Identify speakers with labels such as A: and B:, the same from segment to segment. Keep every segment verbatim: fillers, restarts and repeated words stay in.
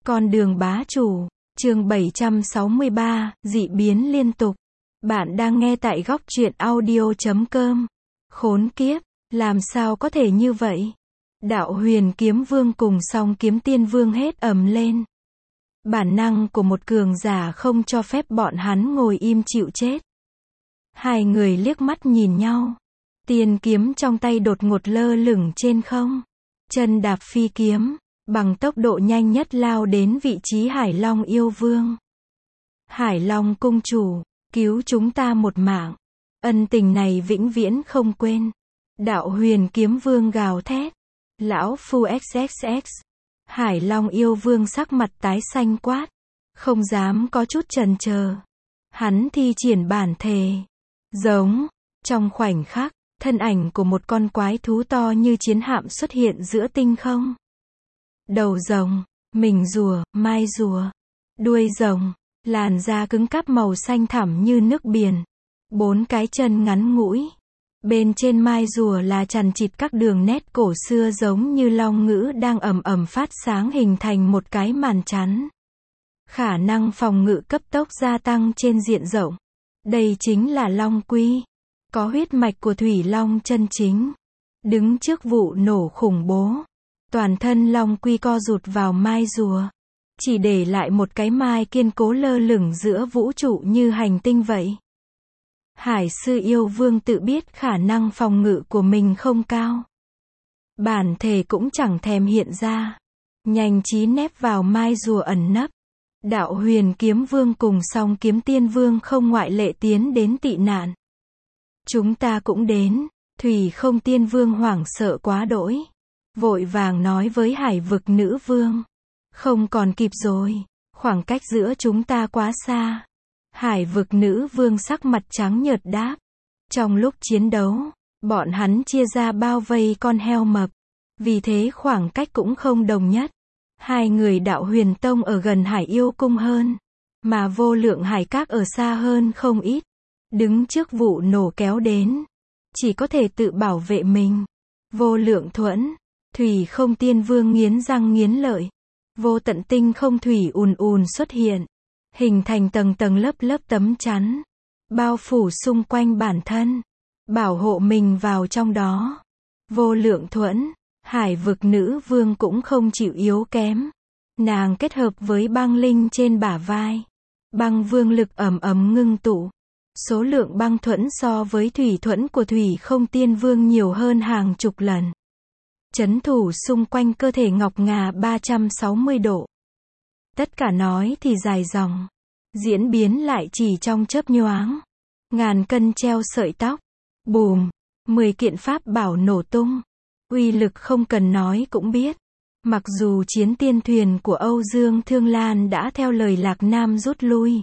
A: Con đường bá chủ, chương bảy trăm sáu mươi ba, dị biến liên tục. Bạn đang nghe tại góc truyện audio chấm com. Khốn kiếp, làm sao có thể như vậy? Đạo Huyền Kiếm Vương cùng Song Kiếm Tiên Vương hết ầm lên. Bản năng của một cường giả không cho phép bọn hắn ngồi im chịu chết. Hai người liếc mắt nhìn nhau. Tiên kiếm trong tay đột ngột lơ lửng trên không. Chân đạp phi kiếm, bằng tốc độ nhanh nhất lao đến vị trí Hải Long yêu vương. Hải Long cung chủ, cứu chúng ta một mạng. Ân tình này vĩnh viễn không quên. Đạo Huyền Kiếm Vương gào thét. Lão phu ích ích ích. Hải Long yêu vương sắc mặt tái xanh quát. Không dám có chút chần chờ. Hắn thi triển bản thể. Giống. Trong khoảnh khắc, thân ảnh của một con quái thú to như chiến hạm xuất hiện giữa tinh không. Đầu rồng, mình rùa, mai rùa, đuôi rồng, làn da cứng cáp màu xanh thẳm như nước biển, bốn cái chân ngắn ngũi. Bên trên mai rùa là chằng chịt các đường nét cổ xưa giống như long ngữ đang ầm ầm phát sáng hình thành một cái màn chắn. Khả năng phòng ngự cấp tốc gia tăng trên diện rộng. Đây chính là Long Quy. Có huyết mạch của Thủy Long chân chính. Đứng trước vụ nổ khủng bố. Toàn thân Long Quy co rụt vào mai rùa. Chỉ để lại một cái mai kiên cố lơ lửng giữa vũ trụ như hành tinh vậy. Hải sư yêu vương tự biết khả năng phòng ngự của mình không cao. Bản thể cũng chẳng thèm hiện ra. Nhanh trí nép vào mai rùa ẩn nấp. Đạo Huyền Kiếm Vương cùng Song Kiếm Tiên Vương không ngoại lệ tiến đến tị nạn. Chúng ta cũng đến. Thủy Không Tiên Vương hoảng sợ quá đỗi. Vội vàng nói với Hải Vực Nữ Vương. Không còn kịp rồi. Khoảng cách giữa chúng ta quá xa. Hải Vực Nữ Vương sắc mặt trắng nhợt đáp. Trong lúc chiến đấu, bọn hắn chia ra bao vây con heo mập. Vì thế khoảng cách cũng không đồng nhất. Hai người Đạo Huyền Tông ở gần Hải Yêu Cung hơn. Mà Vô Lượng Hải Các ở xa hơn không ít. Đứng trước vụ nổ kéo đến. Chỉ có thể tự bảo vệ mình. Vô Lượng Thuẫn. Thủy Không Tiên Vương nghiến răng nghiến lợi. Vô tận tinh không thủy ùn ùn xuất hiện. Hình thành tầng tầng lớp lớp tấm chắn. Bao phủ xung quanh bản thân. Bảo hộ mình vào trong đó. Vô Lượng Thuẫn. Hải Vực Nữ Vương cũng không chịu yếu kém. Nàng kết hợp với băng linh trên bả vai. Băng vương lực ầm ầm ngưng tụ. Số lượng băng thuẫn so với thủy thuẫn của Thủy Không Tiên Vương nhiều hơn hàng chục lần. Chấn thủ xung quanh cơ thể ngọc ngà ba trăm sáu mươi độ. Tất cả nói thì dài dòng. Diễn biến lại chỉ trong chớp nhoáng. Ngàn cân treo sợi tóc. Bùm. Mười kiện pháp bảo nổ tung. Uy lực không cần nói cũng biết. Mặc dù chiến tiên thuyền của Âu Dương Thương Lan đã theo lời Lạc Nam rút lui.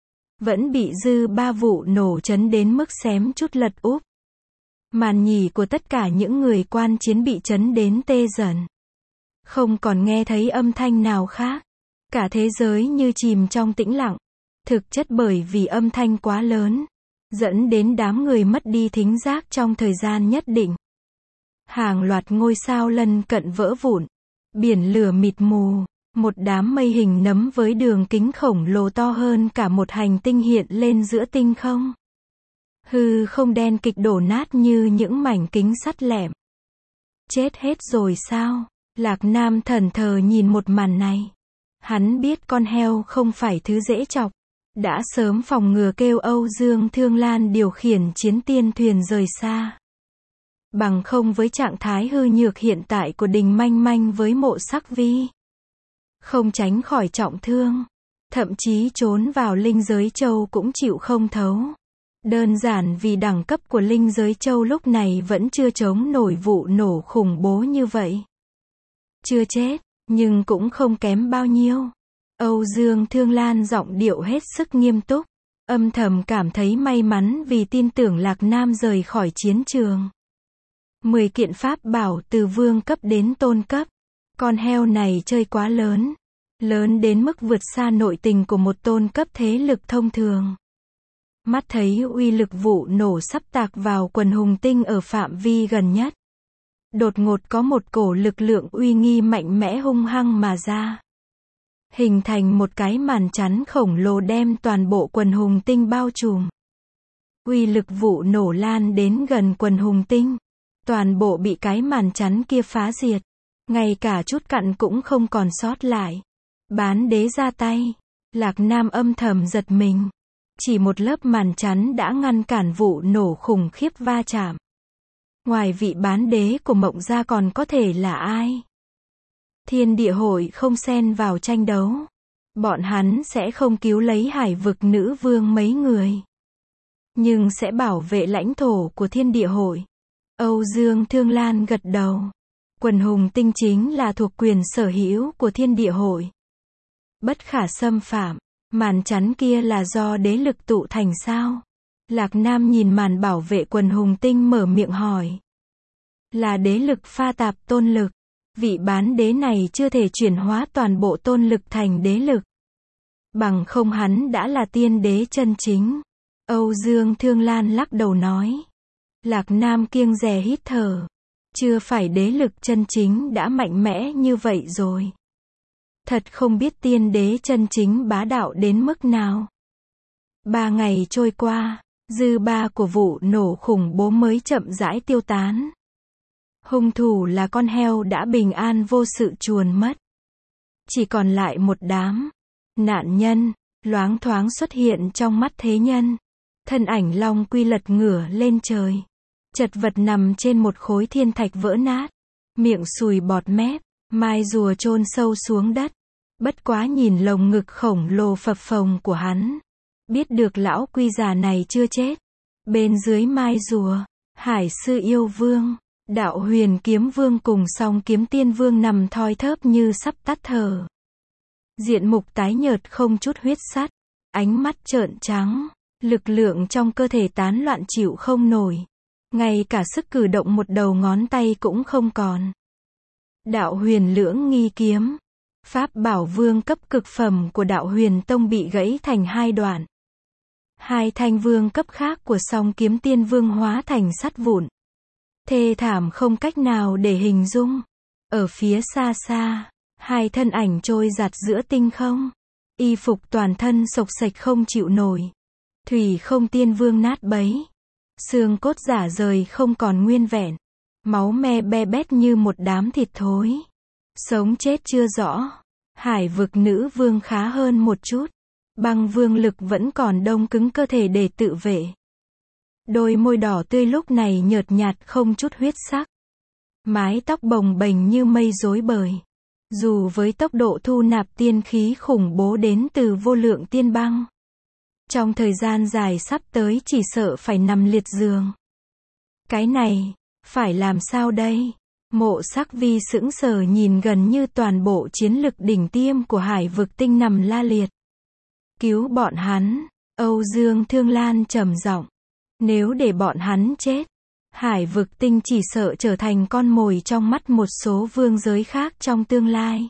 A: Vẫn bị dư ba vụ nổ chấn đến mức xém chút lật úp. Màn nhì của tất cả những người quan chiến bị chấn đến tê dần. Không còn nghe thấy âm thanh nào khác. Cả thế giới như chìm trong tĩnh lặng. Thực chất bởi vì âm thanh quá lớn. Dẫn đến đám người mất đi thính giác trong thời gian nhất định. Hàng loạt ngôi sao lân cận vỡ vụn. Biển lửa mịt mù. Một đám mây hình nấm với đường kính khổng lồ to hơn cả một hành tinh hiện lên giữa tinh không. Hư không đen kịch đổ nát như những mảnh kính sắt lẹm. Chết hết rồi sao? Lạc Nam thẫn thờ nhìn một màn này. Hắn biết con heo không phải thứ dễ chọc. Đã sớm phòng ngừa kêu Âu Dương Thương Lan điều khiển chiến tiên thuyền rời xa. Bằng không với trạng thái hư nhược hiện tại của Đình Manh Manh với Mộ Sắc Vi. Không tránh khỏi trọng thương. Thậm chí trốn vào linh giới châu cũng chịu không thấu. Đơn giản vì đẳng cấp của linh giới châu lúc này vẫn chưa chống nổi vụ nổ khủng bố như vậy. Chưa chết, nhưng cũng không kém bao nhiêu. Âu Dương Thương Lan giọng điệu hết sức nghiêm túc. Âm thầm cảm thấy may mắn vì tin tưởng Lạc Nam rời khỏi chiến trường. Mười kiện pháp bảo từ vương cấp đến tôn cấp. Con heo này chơi quá lớn. Lớn đến mức vượt xa nội tình của một tôn cấp thế lực thông thường. Mắt thấy uy lực vụ nổ sắp tạc vào quần hùng tinh ở phạm vi gần nhất. Đột ngột có một cổ lực lượng uy nghi mạnh mẽ hung hăng mà ra. hình thành một cái màn chắn khổng lồ đem toàn bộ quần hùng tinh bao trùm. Uy lực vụ nổ lan đến gần quần hùng tinh. Toàn bộ bị cái màn chắn kia phá diệt. Ngay cả chút cặn cũng không còn sót lại. Bán đế ra tay. Lạc Nam âm thầm giật mình. Chỉ một lớp màn chắn đã ngăn cản vụ nổ khủng khiếp va chạm. Ngoài vị bán đế của Mộng Gia còn có thể là ai? Thiên địa hội không xen vào tranh đấu. Bọn hắn sẽ không cứu lấy hải vực nữ vương mấy người. Nhưng sẽ bảo vệ lãnh thổ của thiên địa hội. Âu Dương Thương Lan gật đầu. Quần hùng tinh chính là thuộc quyền sở hữu của thiên địa hội. Bất khả xâm phạm. Màn chắn kia là do đế lực tụ thành sao? Lạc Nam nhìn màn bảo vệ quần hùng tinh mở miệng hỏi. Là đế lực pha tạp tôn lực. Vị bán đế này chưa thể chuyển hóa toàn bộ tôn lực thành đế lực. Bằng không hắn đã là tiên đế chân chính. Âu Dương Thương Lan lắc đầu nói. Lạc Nam kiêng dè hít thở. Chưa phải đế lực chân chính đã mạnh mẽ như vậy rồi. Thật không biết tiên đế chân chính bá đạo đến mức nào. Ba ngày trôi qua, dư ba của vụ nổ khủng bố mới chậm rãi tiêu tán. Hung thủ là con heo đã bình an vô sự chuồn mất. Chỉ còn lại một đám nạn nhân, loáng thoáng xuất hiện trong mắt thế nhân. Thân ảnh Long Quy lật ngửa lên trời. Chật vật nằm trên một khối thiên thạch vỡ nát. Miệng sùi bọt mép, mai rùa chôn sâu xuống đất. Bất quá nhìn lồng ngực khổng lồ phập phồng của hắn. Biết được lão Quy già này chưa chết. Bên dưới mai rùa, Hải Sư Yêu Vương, Đạo Huyền Kiếm Vương cùng Song Kiếm Tiên Vương nằm thoi thóp như sắp tắt thở. Diện mục tái nhợt không chút huyết sắt, ánh mắt trợn trắng, lực lượng trong cơ thể tán loạn chịu không nổi. Ngay cả sức cử động một đầu ngón tay cũng không còn. Đạo Huyền Lưỡng Nghi Kiếm, pháp bảo vương cấp cực phẩm của Đạo Huyền Tông bị gãy thành hai đoạn. Hai thanh vương cấp khác của Song Kiếm Tiên Vương hóa thành sắt vụn. Thê thảm không cách nào để hình dung. Ở phía xa xa, hai thân ảnh trôi giạt giữa tinh không. Y phục toàn thân xộc xệch không chịu nổi. Thủy Không Tiên Vương nát bấy. Xương cốt rã rời không còn nguyên vẹn. Máu me be bét như một đám thịt thối. Sống chết chưa rõ. Hải vực nữ vương khá hơn một chút. Băng vương lực vẫn còn đông cứng cơ thể để tự vệ. Đôi môi đỏ tươi lúc này nhợt nhạt không chút huyết sắc. Mái tóc bồng bềnh như mây rối bời. Dù với tốc độ thu nạp tiên khí khủng bố đến từ vô lượng tiên băng. Trong thời gian dài sắp tới chỉ sợ phải nằm liệt giường. Cái này, phải làm sao đây? Mộ Sắc Vi sững sờ nhìn gần như toàn bộ chiến lực đỉnh tiêm của hải vực tinh nằm la liệt. Cứu bọn hắn, Âu Dương Thương Lan trầm giọng. Nếu để bọn hắn chết, hải vực tinh chỉ sợ trở thành con mồi trong mắt một số vương giới khác trong tương lai.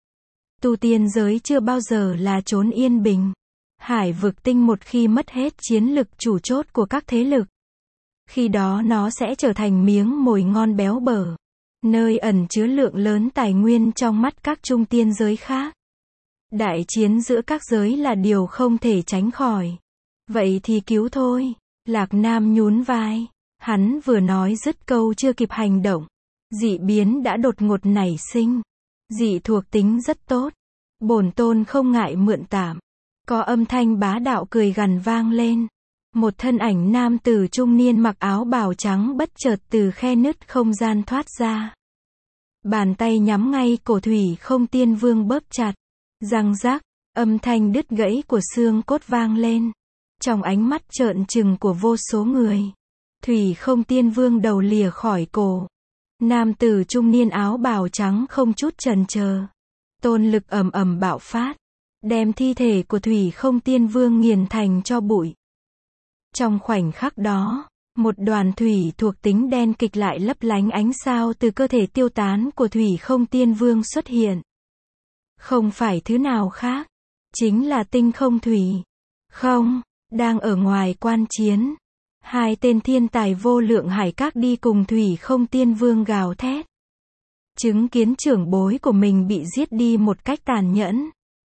A: Tu tiên giới chưa bao giờ là chốn yên bình. Hải vực tinh một khi mất hết chiến lực chủ chốt của các thế lực. Khi đó nó sẽ trở thành miếng mồi ngon béo bở. Nơi ẩn chứa lượng lớn tài nguyên trong mắt các trung tiên giới khác. Đại chiến giữa các giới là điều không thể tránh khỏi. Vậy thì cứu thôi. Lạc Nam nhún vai. Hắn vừa nói dứt câu chưa kịp hành động. Dị biến đã đột ngột nảy sinh. Dị thuộc tính rất tốt. Bổn tôn không ngại mượn tạm. Có âm thanh bá đạo cười gằn vang lên. Một thân ảnh nam tử trung niên mặc áo bào trắng bất chợt từ khe nứt không gian thoát ra. Bàn tay nhắm ngay cổ Thủy Không Tiên Vương bóp chặt. Răng rác, âm thanh đứt gãy của xương cốt vang lên. Trong ánh mắt trợn trừng của vô số người. Thủy Không Tiên Vương đầu lìa khỏi cổ. Nam tử trung niên áo bào trắng không chút chần chờ. Tôn lực ầm ầm bạo phát. Đem thi thể của Thủy Không Tiên Vương nghiền thành cho bụi. Trong khoảnh khắc đó, một đoàn thủy thuộc tính đen kịch lại lấp lánh ánh sao từ cơ thể tiêu tán của Thủy Không Tiên Vương xuất hiện. Không phải thứ nào khác, chính là tinh không thủy. Không, đang ở ngoài quan chiến. Hai tên thiên tài vô lượng hải các đi cùng Thủy Không Tiên Vương gào thét. Chứng kiến trưởng bối của mình bị giết đi một cách tàn nhẫn.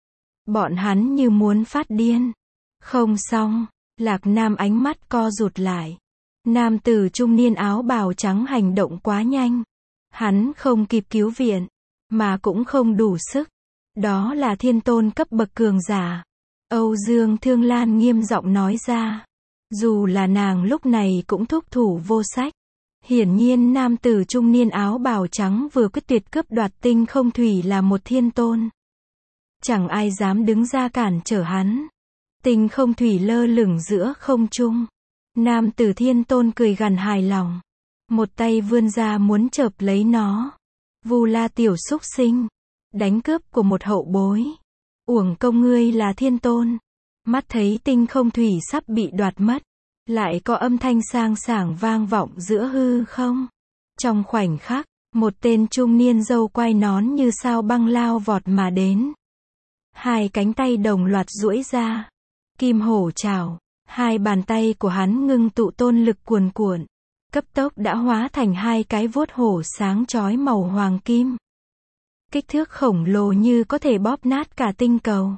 A: Bọn hắn như muốn phát điên. Không xong, Lạc Nam ánh mắt co rụt lại. Nam tử trung niên áo bào trắng hành động quá nhanh. Hắn không kịp cứu viện, mà cũng không đủ sức. Đó là thiên tôn cấp bậc cường giả. Âu Dương Thương Lan nghiêm giọng nói ra. Dù là nàng lúc này cũng thúc thủ vô sách. Hiển nhiên nam tử trung niên áo bào trắng vừa quyết tuyệt cướp đoạt tinh không thủy là một thiên tôn. Chẳng ai dám đứng ra cản trở hắn. Tinh không thủy lơ lửng giữa không trung. Nam tử thiên tôn cười gằn hài lòng. Một tay vươn ra muốn chộp lấy nó. Vu La tiểu súc sinh. Đánh cướp của một hậu bối. Uổng công ngươi là thiên tôn. Mắt thấy tinh không thủy sắp bị đoạt mất. Lại có âm thanh sang sảng vang vọng giữa hư không. Trong khoảnh khắc, một tên trung niên râu quai nón như sao băng lao vọt mà đến. Hai cánh tay đồng loạt duỗi ra. Kim hổ trảo. Hai bàn tay của hắn ngưng tụ tôn lực cuồn cuộn. Cấp tốc đã hóa thành hai cái vuốt hổ sáng chói màu hoàng kim. Kích thước khổng lồ như có thể bóp nát cả tinh cầu.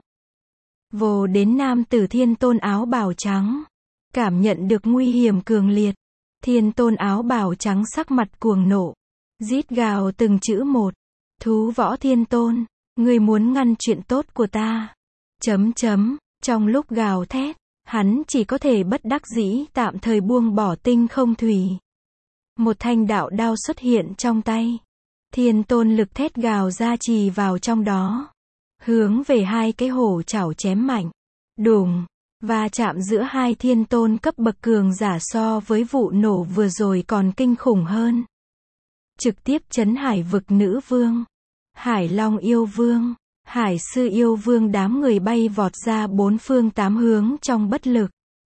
A: Vồ đến nam tử thiên tôn áo bào trắng. Cảm nhận được nguy hiểm cường liệt. Thiên tôn áo bào trắng sắc mặt cuồng nộ. Rít gào từng chữ một. Thú võ thiên tôn, ngươi muốn ngăn chuyện tốt của ta. Chấm chấm, trong lúc gào thét, hắn chỉ có thể bất đắc dĩ tạm thời buông bỏ tinh không thủy. Một thanh đạo đao xuất hiện trong tay. Thiên tôn lực thét gào ra trì vào trong đó. Hướng về hai cái hổ chảo chém mạnh. Đùng, và chạm giữa hai thiên tôn cấp bậc cường giả so với vụ nổ vừa rồi còn kinh khủng hơn. Trực tiếp chấn hải vực nữ vương. Hải Long yêu vương. Hải sư yêu vương đám người bay vọt ra bốn phương tám hướng trong bất lực.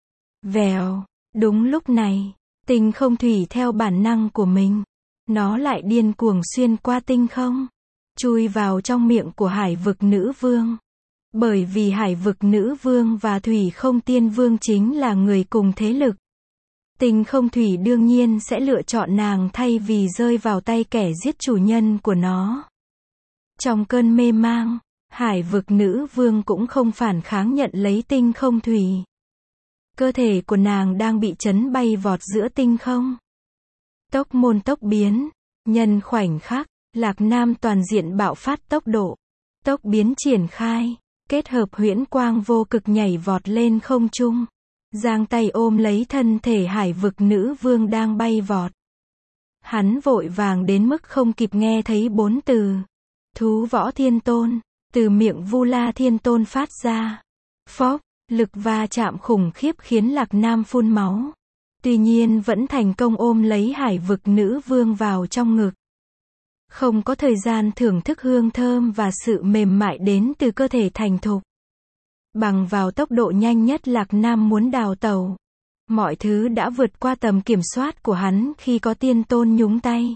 A: Vèo, đúng lúc này, tinh không thủy theo bản năng của mình. Nó lại điên cuồng xuyên qua tinh không. Chui vào trong miệng của hải vực nữ vương. Bởi vì hải vực nữ vương và thủy không tiên vương chính là người cùng thế lực. Tinh không thủy đương nhiên sẽ lựa chọn nàng thay vì rơi vào tay kẻ giết chủ nhân của nó. Trong cơn mê mang, hải vực nữ vương cũng không phản kháng nhận lấy tinh không thủy. Cơ thể của nàng đang bị chấn bay vọt giữa tinh không. Tốc môn tốc biến, nhân khoảnh khắc, Lạc Nam toàn diện bạo phát tốc độ. Tốc biến triển khai, kết hợp huyễn quang vô cực nhảy vọt lên không trung. Giang tay ôm lấy thân thể hải vực nữ vương đang bay vọt. Hắn vội vàng đến mức không kịp nghe thấy bốn từ. Thú võ thiên tôn, từ miệng Vu La thiên tôn phát ra. Phốc, lực va chạm khủng khiếp khiến Lạc Nam phun máu. Tuy nhiên vẫn thành công ôm lấy hải vực nữ vương vào trong ngực. Không có thời gian thưởng thức hương thơm và sự mềm mại đến từ cơ thể thành thục. Bằng vào tốc độ nhanh nhất Lạc Nam muốn đào tẩu. Mọi thứ đã vượt qua tầm kiểm soát của hắn khi có tiên tôn nhúng tay.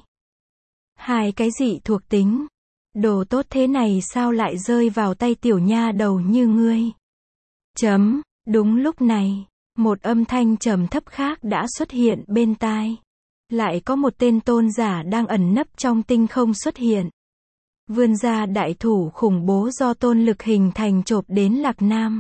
A: Hai cái dị thuộc tính. Đồ tốt thế này sao lại rơi vào tay tiểu nha đầu như ngươi. Chấm, đúng lúc này, một âm thanh trầm thấp khác đã xuất hiện bên tai. Lại có một tên tôn giả đang ẩn nấp trong tinh không xuất hiện. Vươn ra đại thủ khủng bố do tôn lực hình thành chộp đến Lạc Nam.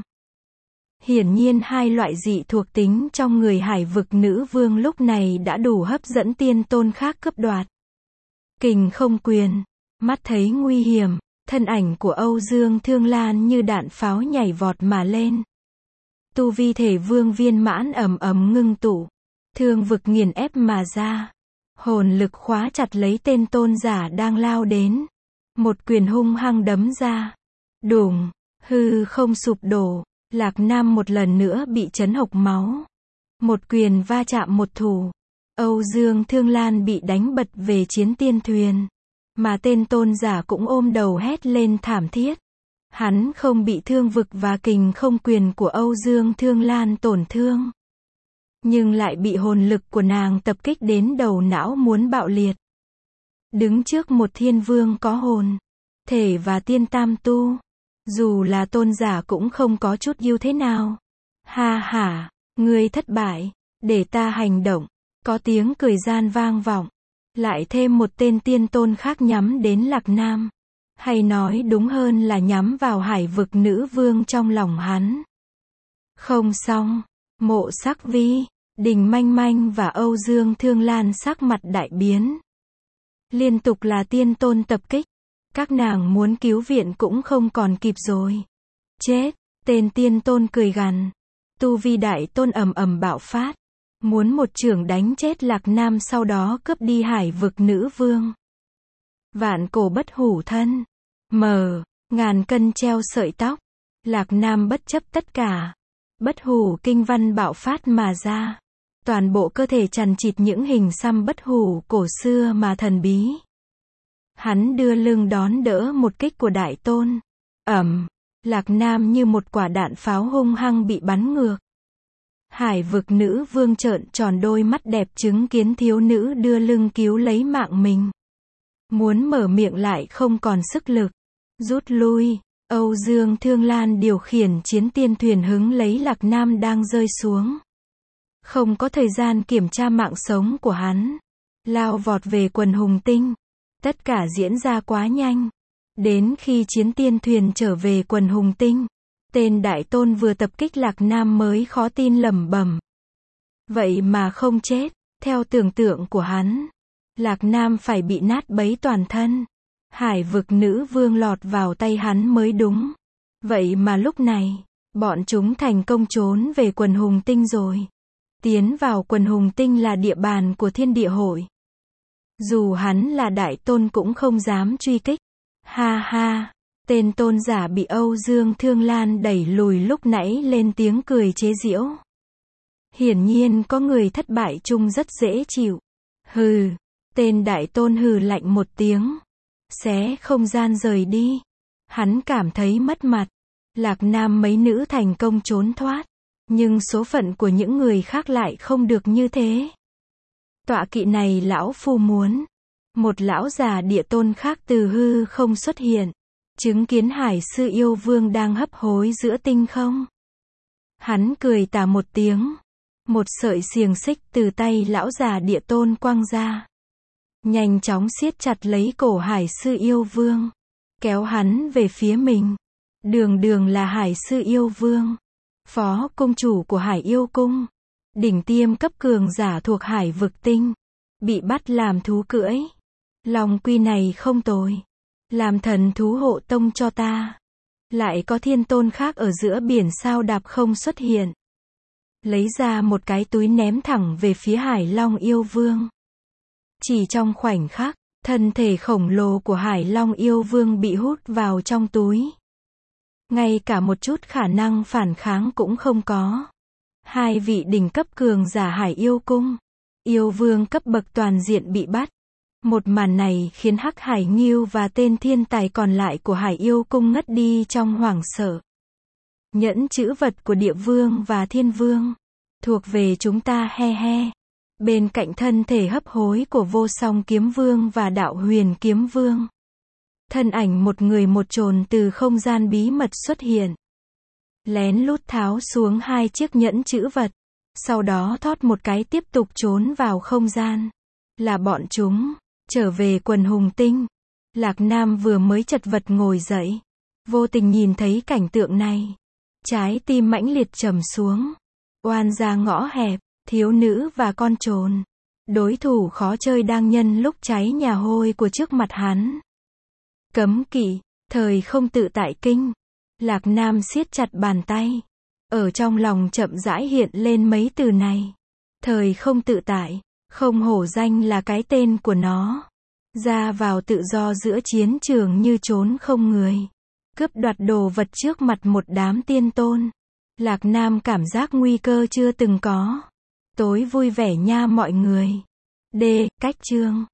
A: Hiển nhiên hai loại dị thuộc tính trong người hải vực nữ vương lúc này đã đủ hấp dẫn tiên tôn khác cướp đoạt. Kình không quyền, mắt thấy nguy hiểm, thân ảnh của Âu Dương Thương Lan như đạn pháo nhảy vọt mà lên. Tu vi thể vương viên mãn ầm ầm ngưng tụ, thương vực nghiền ép mà ra. Hồn lực khóa chặt lấy tên tôn giả đang lao đến. Một quyền hung hăng đấm ra. Đùng, hư không sụp đổ, Lạc Nam một lần nữa bị chấn hộc máu. Một quyền va chạm một thủ. Âu Dương Thương Lan bị đánh bật về chiến tiên thuyền. Mà tên tôn giả cũng ôm đầu hét lên thảm thiết. Hắn không bị thương vực và kình không quyền của Âu Dương Thương Lan tổn thương. Nhưng lại bị hồn lực của nàng tập kích đến đầu não muốn bạo liệt. Đứng trước một thiên vương có hồn, thể và tiên tam tu. Dù là tôn giả cũng không có chút ưu thế nào. Ha ha, ngươi thất bại, để ta hành động. Có tiếng cười gian vang vọng. Lại thêm một tên tiên tôn khác nhắm đến Lạc Nam. Hay nói đúng hơn là nhắm vào Hải Vực nữ vương trong lòng hắn. Không xong, Mộ Sắc Vi, Đình Manh Manh và Âu Dương Thương Lan sắc mặt đại biến. Liên tục là tiên tôn tập kích. Các nàng muốn cứu viện cũng không còn kịp rồi. Chết, tên tiên tôn cười gằn. Tu vi đại tôn ầm ầm bạo phát. Muốn một chưởng đánh chết Lạc Nam, sau đó cướp đi Hải Vực nữ vương. Vạn cổ bất hủ thân. Mờ, ngàn cân treo sợi tóc. Lạc Nam bất chấp tất cả. Bất hủ kinh văn bạo phát mà ra. Toàn bộ cơ thể chằng chịt những hình xăm bất hủ cổ xưa mà thần bí. Hắn đưa lưng đón đỡ một kích của đại tôn. Ầm, Lạc Nam như một quả đạn pháo hung hăng bị bắn ngược. Hải Vực nữ vương trợn tròn đôi mắt đẹp chứng kiến thiếu nữ đưa lưng cứu lấy mạng mình. Muốn mở miệng lại không còn sức lực. Rút lui. Âu Dương Thương Lan điều khiển chiến tiên thuyền hứng lấy Lạc Nam đang rơi xuống. Không có thời gian kiểm tra mạng sống của hắn. Lao vọt về quần hùng tinh. Tất cả diễn ra quá nhanh. Đến khi chiến tiên thuyền trở về quần hùng tinh, tên đại tôn vừa tập kích Lạc Nam mới khó tin lẩm bẩm. Vậy mà không chết. Theo tưởng tượng của hắn, Lạc Nam phải bị nát bấy toàn thân. Hải Vực nữ vương lọt vào tay hắn mới đúng. Vậy mà lúc này, bọn chúng thành công trốn về quần hùng tinh rồi. Tiến vào quần hùng tinh là địa bàn của thiên địa hội. Dù hắn là đại tôn cũng không dám truy kích. Ha ha, tên tôn giả bị Âu Dương Thương Lan đẩy lùi lúc nãy lên tiếng cười chế giễu. Hiển nhiên có người thất bại chung rất dễ chịu. Hừ, tên đại tôn hừ lạnh một tiếng. Xé không gian rời đi. Hắn cảm thấy mất mặt. Lạc Nam mấy nữ thành công trốn thoát. Nhưng số phận của những người khác lại không được như thế. Tọa kỵ này lão phu muốn. Một lão già địa tôn khác từ hư không xuất hiện. Chứng kiến Hải Sư Yêu Vương đang hấp hối giữa tinh không. Hắn cười tà một tiếng. Một sợi xiềng xích từ tay lão già địa tôn quăng ra. Nhanh chóng siết chặt lấy cổ Hải Sư Yêu Vương. Kéo hắn về phía mình. Đường đường là Hải Sư Yêu Vương. Phó cung chủ của Hải Yêu Cung. Đỉnh tiêm cấp cường giả thuộc Hải Vực tinh. Bị bắt làm thú cưỡi. Long quy này không tồi. Làm thần thú hộ tông cho ta. Lại có thiên tôn khác ở giữa biển sao đạp không xuất hiện. Lấy ra một cái túi ném thẳng về phía Hải Long Yêu Vương. Chỉ trong khoảnh khắc, thân thể khổng lồ của Hải Long Yêu Vương bị hút vào trong túi. Ngay cả một chút khả năng phản kháng cũng không có. Hai vị đỉnh cấp cường giả Hải Yêu Cung, Yêu Vương cấp bậc toàn diện bị bắt. Một màn này khiến Hắc Hải Ngưu và tên thiên tài còn lại của Hải Yêu Cung ngất đi trong hoảng sợ. Nhẫn chữ vật của Địa Vương và Thiên Vương thuộc về chúng ta, he he. Bên cạnh thân thể hấp hối của Vô Song Kiếm Vương và Đạo Huyền Kiếm Vương, thân ảnh một người một chồn từ không gian bí mật xuất hiện. Lén lút tháo xuống hai chiếc nhẫn chữ vật. Sau đó thoát một cái tiếp tục trốn vào không gian. Là bọn chúng. Trở về quần hùng tinh. Lạc Nam vừa mới chật vật ngồi dậy. Vô tình nhìn thấy cảnh tượng này. Trái tim mãnh liệt trầm xuống. Oan gia ngõ hẹp. Thiếu nữ và con trồn. Đối thủ khó chơi đang nhân lúc cháy nhà hôi của trước mặt hắn. Cấm kỵ. Thời không tự tại kinh. Lạc Nam siết chặt bàn tay. Ở trong lòng chậm rãi hiện lên mấy từ này. Thời không tự tại. Không hổ danh là cái tên của nó. Ra vào tự do giữa chiến trường như trốn không người. Cướp đoạt đồ vật trước mặt một đám tiên tôn. Lạc Nam cảm giác nguy cơ chưa từng có. Tối vui vẻ nha mọi người. D. Cách chương